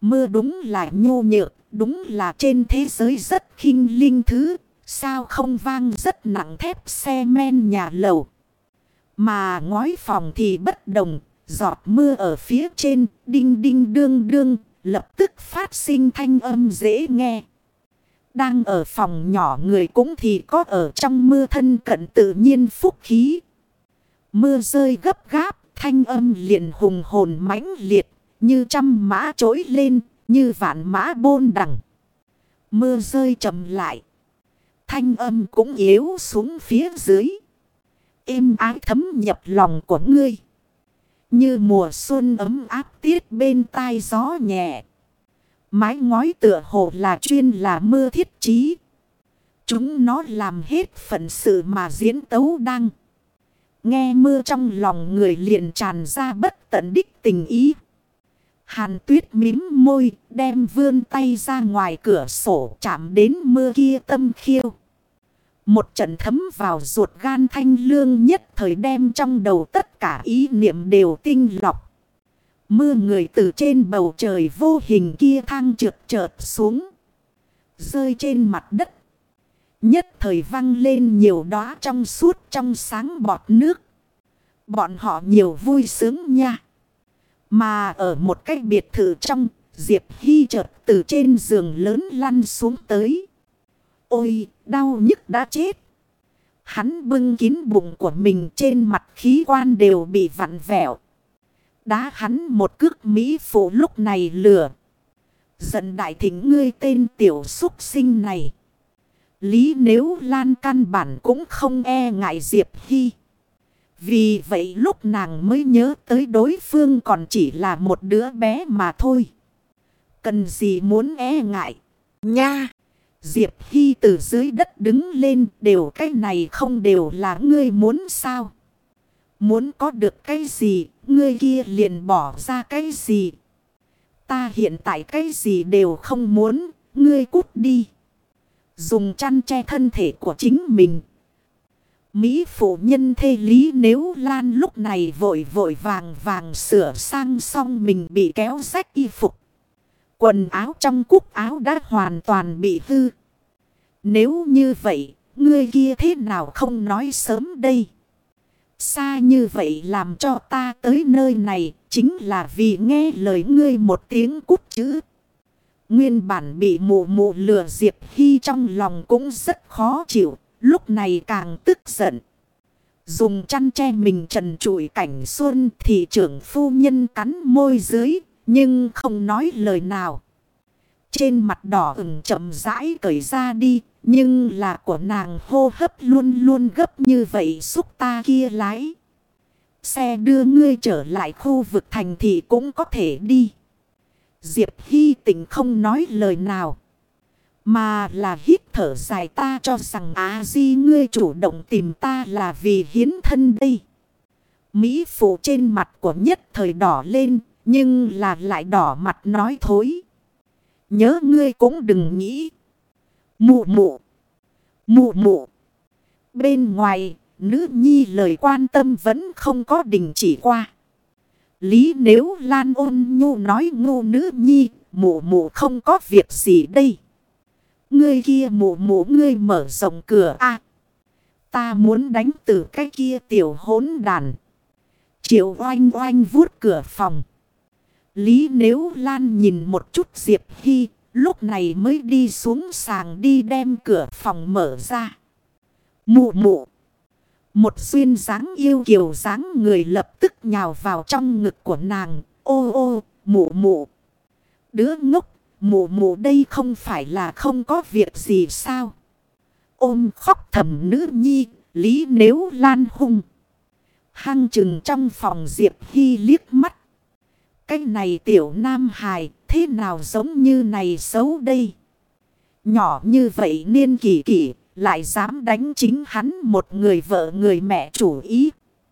Mưa đúng là nhô nhược, đúng là trên thế giới rất khinh linh thứ. Sao không vang rất nặng thép xe men nhà lầu. Mà ngói phòng thì bất đồng, giọt mưa ở phía trên, đinh đinh đương đương, lập tức phát sinh thanh âm dễ nghe. Đang ở phòng nhỏ người cũng thì có ở trong mưa thân cận tự nhiên phúc khí. Mưa rơi gấp gáp, thanh âm liền hùng hồn mãnh liệt, như trăm mã trỗi lên, như vạn mã bôn đằng. Mưa rơi chậm lại. Thanh âm cũng yếu xuống phía dưới. Êm ái thấm nhập lòng của ngươi. Như mùa xuân ấm áp tiết bên tai gió nhẹ. Mái ngói tựa hồ là chuyên là mưa thiết chí. Chúng nó làm hết phận sự mà diễn tấu đăng. Nghe mưa trong lòng người liền tràn ra bất tận đích tình ý. Hàn Tuyết mím môi đem vươn tay ra ngoài cửa sổ chạm đến mưa kia tâm khiêu. Một trận thấm vào ruột gan thanh lương nhất thời đem trong đầu tất cả ý niệm đều tinh lọc. Mưa người từ trên bầu trời vô hình kia thang trượt chợt xuống. Rơi trên mặt đất. Nhất thời văng lên nhiều đóa trong suốt trong sáng bọt nước. Bọn họ nhiều vui sướng nha. Mà ở một cái biệt thự trong, Diệp Hy chợt từ trên giường lớn lăn xuống tới. Ôi, đau nhức đã chết. Hắn bưng kín bụng của mình, trên mặt khí quan đều bị vặn vẹo. Đá hắn một cước mỹ phụ lúc này lừa. Giận đại thỉnh ngươi tên tiểu súc sinh này. Lý Nếu Lan căn bản cũng không e ngại Diệp Hy. Vì vậy lúc nàng mới nhớ tới đối phương còn chỉ là một đứa bé mà thôi. Cần gì muốn e ngại. Nha! Diệp Hy từ dưới đất đứng lên, đều cái này không đều là ngươi muốn sao? Muốn có được cái gì, ngươi kia liền bỏ ra cái gì? Ta hiện tại cái gì đều không muốn, ngươi cút đi. Dùng chăn che thân thể của chính mình. Mỹ phụ nhân thê Lý Nếu Lan lúc này vội vội vàng vàng sửa sang xong mình bị kéo rách y phục. Quần áo trong cúc áo đã hoàn toàn bị hư. Nếu như vậy, ngươi kia thế nào không nói sớm đây? Xa như vậy làm cho ta tới nơi này chính là vì nghe lời ngươi một tiếng cút chữ. Nguyên bản bị mụ mụ lừa Diệp Hy trong lòng cũng rất khó chịu, lúc này càng tức giận. Dùng chăn che mình trần trụi cảnh xuân thì trưởng phu nhân cắn môi dưới, nhưng không nói lời nào. Trên mặt đỏ ửng chậm rãi cởi ra đi, nhưng là của nàng hô hấp luôn luôn gấp như vậy xúc ta kia lái. Xe đưa ngươi trở lại khu vực thành thị cũng có thể đi. Diệp Hy Tĩnh không nói lời nào. Mà là hít thở dài, ta cho rằng di ngươi chủ động tìm ta là vì hiến thân đây. Mỹ phụ trên mặt của nhất thời đỏ lên, nhưng là lại đỏ mặt nói thối. Nhớ ngươi cũng đừng nghĩ. Mụ mụ. Mụ mụ. Bên ngoài, nữ nhi lời quan tâm vẫn không có đình chỉ qua. Lý Nếu Lan ôn nhu nói ngu nữ nhi, mụ mụ không có việc gì đây. Ngươi kia mụ mụ ngươi mở rộng cửa a. Ta muốn đánh từ cái kia tiểu hỗn đàn. Triệu oanh oanh vuốt cửa phòng. Lý Nếu Lan nhìn một chút Diệp Hy, lúc này mới đi xuống sàng đi đem cửa phòng mở ra. Mụ mụ. Một xuyên dáng yêu kiều dáng người lập tức nhào vào trong ngực của nàng. Ô ô, mụ mụ. Đứa ngốc, mụ mụ đây không phải là không có việc gì sao? Ôm khóc thầm nữ nhi, Lý Nếu Lan hung. Hăng chừng trong phòng Diệp Hy liếc mắt. Cái này tiểu nam hài, thế nào giống như này xấu đây? Nhỏ như vậy niên kỷ kỷ, lại dám đánh chính hắn một người vợ người mẹ chủ ý.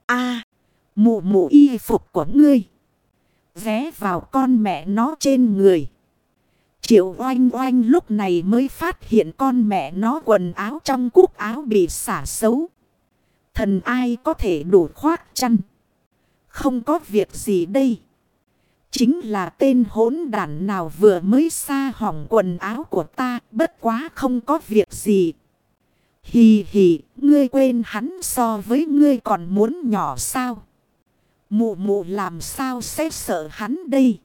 Mụ mụ y phục của ngươi. Ghé vào con mẹ nó trên người. Triệu oanh oanh lúc này mới phát hiện con mẹ nó quần áo trong cúc áo bị xả xấu. Thần ai có thể đủ khoác chăn. Không có việc gì đây. Chính là tên hỗn đản nào vừa mới sa hỏng quần áo của ta, bất quá không có việc gì. Hì hì, ngươi quên hắn so với ngươi còn muốn nhỏ sao? Mụ mụ làm sao sẽ sợ hắn đây?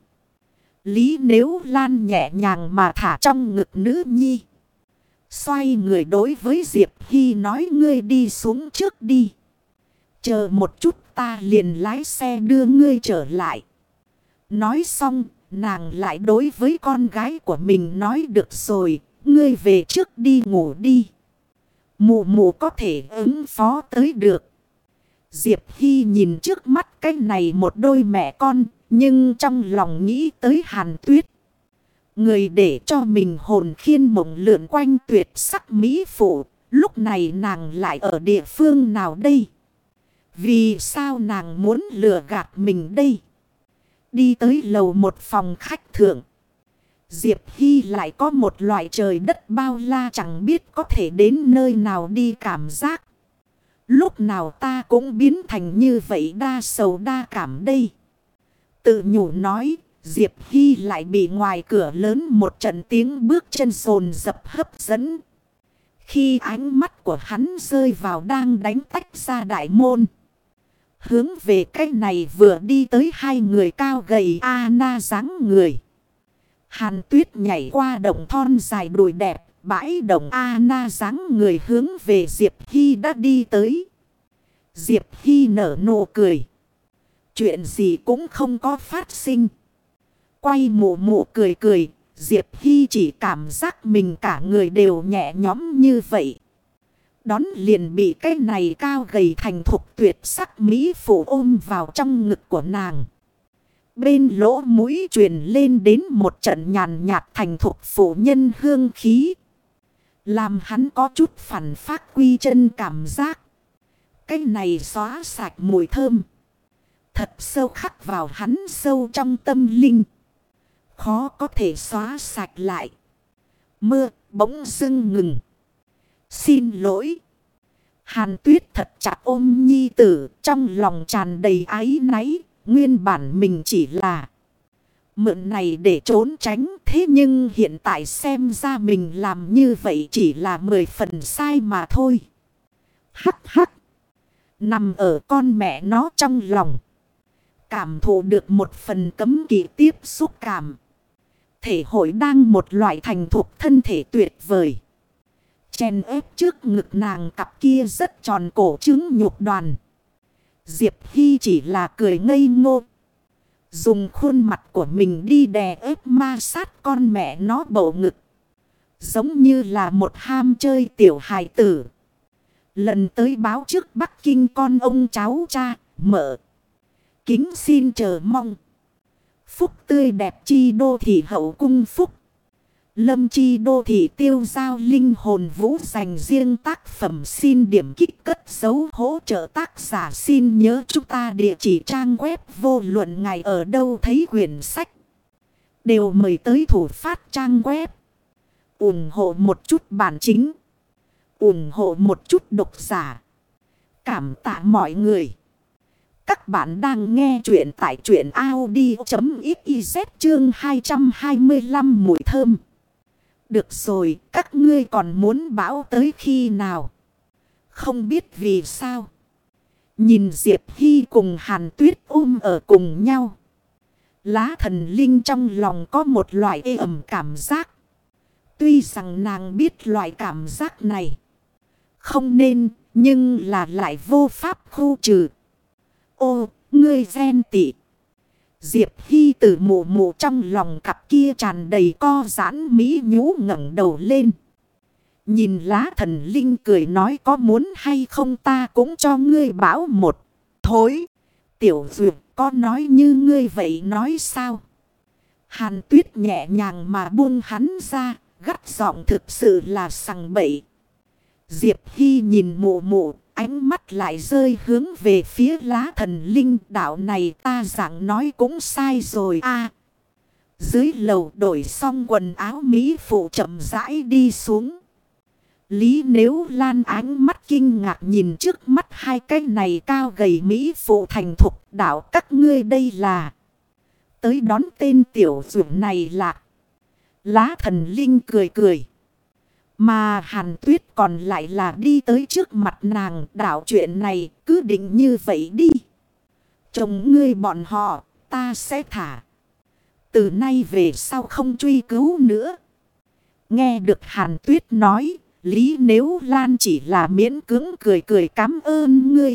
Lý Nếu Lan nhẹ nhàng mà thả trong ngực nữ nhi. Xoay người đối với Diệp Hy nói, ngươi đi xuống trước đi. Chờ một chút ta liền lái xe đưa ngươi trở lại. Nói xong, nàng lại đối với con gái của mình nói, được rồi, ngươi về trước đi ngủ đi. Mụ mụ có thể ứng phó tới được. Diệp Hy nhìn trước mắt cái này một đôi mẹ con, nhưng trong lòng nghĩ tới Hàn Tuyết. Người để cho mình hồn khiên mộng lượn quanh tuyệt sắc mỹ phụ, lúc này nàng lại ở địa phương nào đây? Vì sao nàng muốn lừa gạt mình đây? Đi tới lầu một phòng khách thượng. Diệp Hy lại có một loại trời đất bao la chẳng biết có thể đến nơi nào đi cảm giác. Lúc nào ta cũng biến thành như vậy, đa sầu đa cảm đây. Tự nhủ nói, Diệp Hy lại bị ngoài cửa lớn một trận tiếng bước chân dồn dập hấp dẫn. Khi ánh mắt của hắn rơi vào đang đánh tách ra đại môn. Hướng về cái này vừa đi tới hai người cao gầy Anna dáng người. Hàn Tuyết nhảy qua động thon dài đùi đẹp, bãi động Anna dáng người hướng về Diệp Hy đã đi tới. Diệp Hy nở nụ cười. Chuyện gì cũng không có phát sinh. Quay mụ mụ cười cười, Diệp Hy chỉ cảm giác mình cả người đều nhẹ nhõm như vậy. Đón liền bị cái này cao gầy thành thục tuyệt sắc mỹ phụ ôm vào trong ngực của nàng. Bên lỗ mũi truyền lên đến một trận nhàn nhạt thành thục phụ nhân hương khí. Làm hắn có chút phản phát quy chân cảm giác. Cái này xóa sạch mùi thơm. Thật sâu khắc vào hắn sâu trong tâm linh. Khó có thể xóa sạch lại. Mưa bỗng dưng ngừng. Xin lỗi. Hàn Tuyết thật chặt ôm nhi tử, trong lòng tràn đầy áy náy. Nguyên bản mình chỉ là mượn này để trốn tránh. Thế nhưng hiện tại xem ra mình làm như vậy chỉ là 10 phần sai mà thôi. Hắc hắc. Nằm ở con mẹ nó trong lòng. Cảm thụ được một phần cấm kỵ tiếp xúc cảm. Thể hội đang một loại thành thục thân thể tuyệt vời. Chèn ép trước ngực nàng cặp kia rất tròn cổ trứng nhục đoàn. Diệp Hy chỉ là cười ngây ngô. Dùng khuôn mặt của mình đi đè ép ma sát con mẹ nó bầu ngực. Giống như là một ham chơi tiểu hài tử. Lần tới báo trước Bắc Kinh con ông cháu cha, mợ. Kính xin chờ mong. Phúc tươi đẹp chi đô thị hậu cung phúc. Lâm chi đô thị tiêu giao linh hồn vũ dành riêng tác phẩm, xin điểm kích cất dấu hỗ trợ tác giả, xin nhớ chúng ta địa chỉ trang web vô luận ngài ở đâu thấy quyển sách. Đều mời tới thủ phát trang web. ủng hộ một chút bản chính. ủng hộ một chút độc giả. Cảm tạ mọi người. Các bạn đang nghe chuyện tại truyện audio.xyz chương 225 mùi thơm. Được rồi, các ngươi còn muốn bão tới khi nào? Không biết vì sao. Nhìn Diệp Hy cùng Hàn Tuyết ở cùng nhau. Lá thần linh trong lòng có một loại ê ẩm cảm giác. Tuy rằng nàng biết loại cảm giác này không nên, nhưng là lại vô pháp khu trừ. Ô, ngươi ghen tị. Diệp Hy từ mụ mụ trong lòng cặp kia tràn đầy co giãn mỹ nhũ ngẩng đầu lên. Nhìn lá thần linh cười nói, có muốn hay không ta cũng cho ngươi bảo một. Thối, tiểu duyệt có nói như ngươi vậy nói sao? Hàn Tuyết nhẹ nhàng mà buông hắn ra, gắt giọng thực sự là sằng bậy. Diệp Hy nhìn mụ mụ. Ánh mắt lại rơi hướng về phía lá thần linh, đạo này ta dạng nói cũng sai rồi a. Dưới lầu đổi xong quần áo mỹ phụ chậm rãi đi xuống. Lý Nếu Lan ánh mắt kinh ngạc nhìn trước mắt hai cái này cao gầy mỹ phụ thành thục, đạo các ngươi đây là Tới đón tên tiểu dụ này lạc. Lá thần linh cười cười. Mà Hàn Tuyết còn lại là đi tới trước mặt nàng. Đạo chuyện này cứ định như vậy đi. Chồng ngươi bọn họ ta sẽ thả. Từ nay về sau không truy cứu nữa. Nghe được Hàn Tuyết nói. Lý Nếu Lan chỉ là miễn cưỡng cười cười cảm ơn ngươi.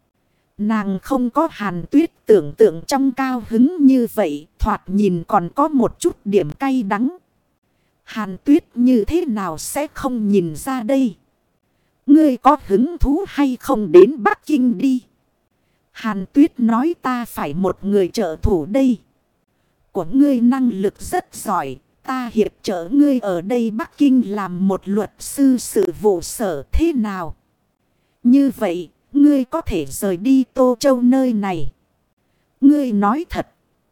Nàng không có Hàn Tuyết tưởng tượng trong cao hứng như vậy. Thoạt nhìn còn có một chút điểm cay đắng. Hàn Tuyết như thế nào sẽ không nhìn ra đây? Ngươi có hứng thú hay không đến Bắc Kinh đi? Hàn Tuyết nói ta phải một người trợ thủ đây. Của ngươi năng lực rất giỏi. Ta hiệp trợ ngươi ở đây Bắc Kinh làm một luật sư sự vụ sở thế nào? Như vậy, ngươi có thể rời đi Tô Châu nơi này. Ngươi nói thật.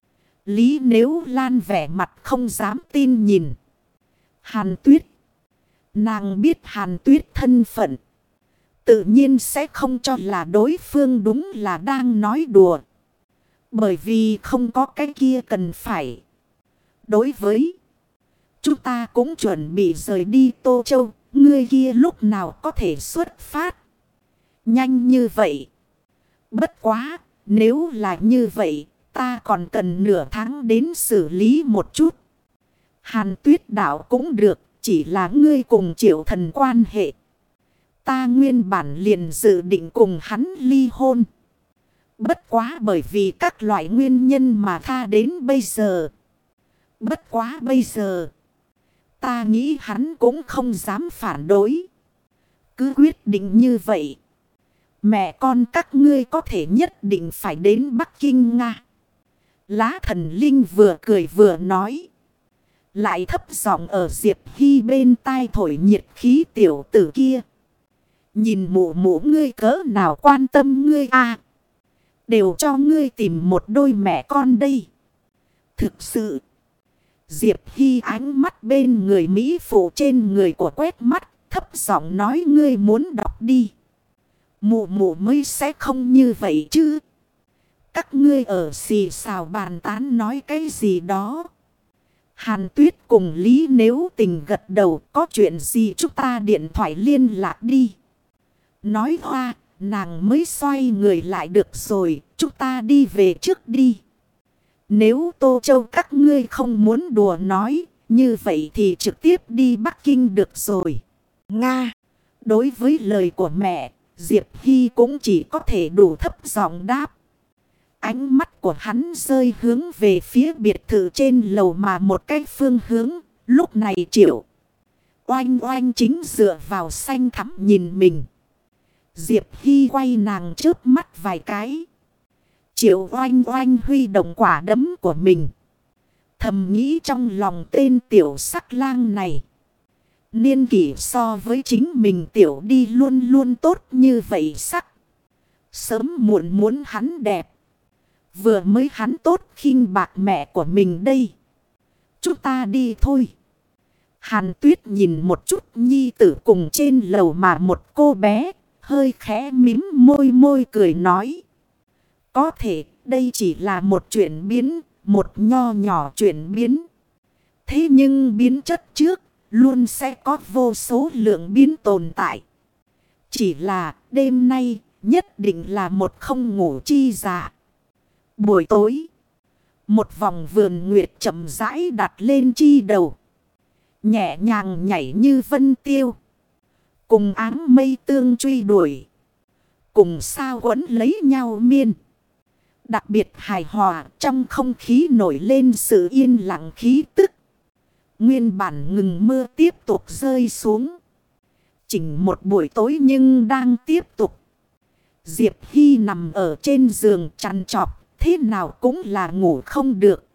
Lý Nếu Lan vẻ mặt không dám tin nhìn. Hàn Tuyết. Nàng biết Hàn Tuyết thân phận. Tự nhiên sẽ không cho là đối phương đúng là đang nói đùa. Bởi vì không có cái kia cần phải. Đối với chúng ta cũng chuẩn bị rời đi Tô Châu. Ngươi kia lúc nào có thể xuất phát. Nhanh như vậy. Bất quá. Nếu là như vậy. Ta còn cần nửa tháng đến xử lý một chút. Hàn Tuyết đạo cũng được. Chỉ là ngươi cùng Triệu Thần quan hệ. Ta nguyên bản liền dự định cùng hắn ly hôn. Bất quá bởi vì các loại nguyên nhân mà tha đến bây giờ. Bất quá bây giờ. Ta nghĩ hắn cũng không dám phản đối. Cứ quyết định như vậy. Mẹ con các ngươi có thể nhất định phải đến Bắc Kinh Nga. Lá thần linh vừa cười vừa nói. Lại thấp giọng ở Diệp Hy bên tai thổi nhiệt khí tiểu tử kia. Nhìn mụ mụ ngươi cỡ nào quan tâm ngươi à. Đều cho ngươi tìm một đôi mẹ con đây. Thực sự. Diệp Hy ánh mắt bên người Mỹ phụ trên người của quét mắt. Thấp giọng nói ngươi muốn đọc đi. Mụ mụ mới sẽ không như vậy chứ. Các ngươi ở xì xào bàn tán nói cái gì đó. Hàn Tuyết cùng Lý Nếu Tình gật đầu. Có chuyện gì chúng ta điện thoại liên lạc đi. Nói hoa, nàng mới xoay người lại được rồi. Chúng ta đi về trước đi. Nếu Tô Châu các ngươi không muốn đùa nói. Như vậy thì trực tiếp đi Bắc Kinh được rồi. Nga. Đối với lời của mẹ, Diệp Hy cũng chỉ có thể đủ thấp giọng đáp. Ánh mắt của hắn rơi hướng về phía biệt thự trên lầu mà một cái phương hướng. Lúc này Triệu Oanh Oanh chính dựa vào xanh thắm nhìn mình. Diệp Hy quay nàng chớp mắt vài cái. Triệu Oanh Oanh huy động quả đấm của mình. Thầm nghĩ trong lòng tên tiểu sắc lang này. Niên kỷ so với chính mình tiểu đi luôn luôn tốt như vậy sắc. Sớm muộn muốn hắn đẹp. Vừa mới hắn tốt khinh bạc mẹ của mình đây. Chúng ta đi thôi. Hàn Tuyết nhìn một chút nhi tử cùng trên lầu mà một cô bé. Hơi khẽ mím môi cười nói. Có thể đây chỉ là một chuyển biến. Một nho nhỏ chuyển biến. Thế nhưng biến chất trước. Luôn sẽ có vô số lượng biến tồn tại. Chỉ là đêm nay nhất định là một không ngủ chi dạ. Buổi tối. Một vòng vườn nguyệt chậm rãi đặt lên chi đầu. Nhẹ nhàng nhảy như vân tiêu. Cùng áng mây tương truy đuổi. Cùng sao quấn lấy nhau miên. Đặc biệt hài hòa trong không khí nổi lên sự yên lặng khí tức. Nguyên bản ngừng mưa tiếp tục rơi xuống. Chỉnh một buổi tối nhưng đang tiếp tục. Diệp Hy nằm ở trên giường trằn trọc. Thế nào cũng là ngủ không được.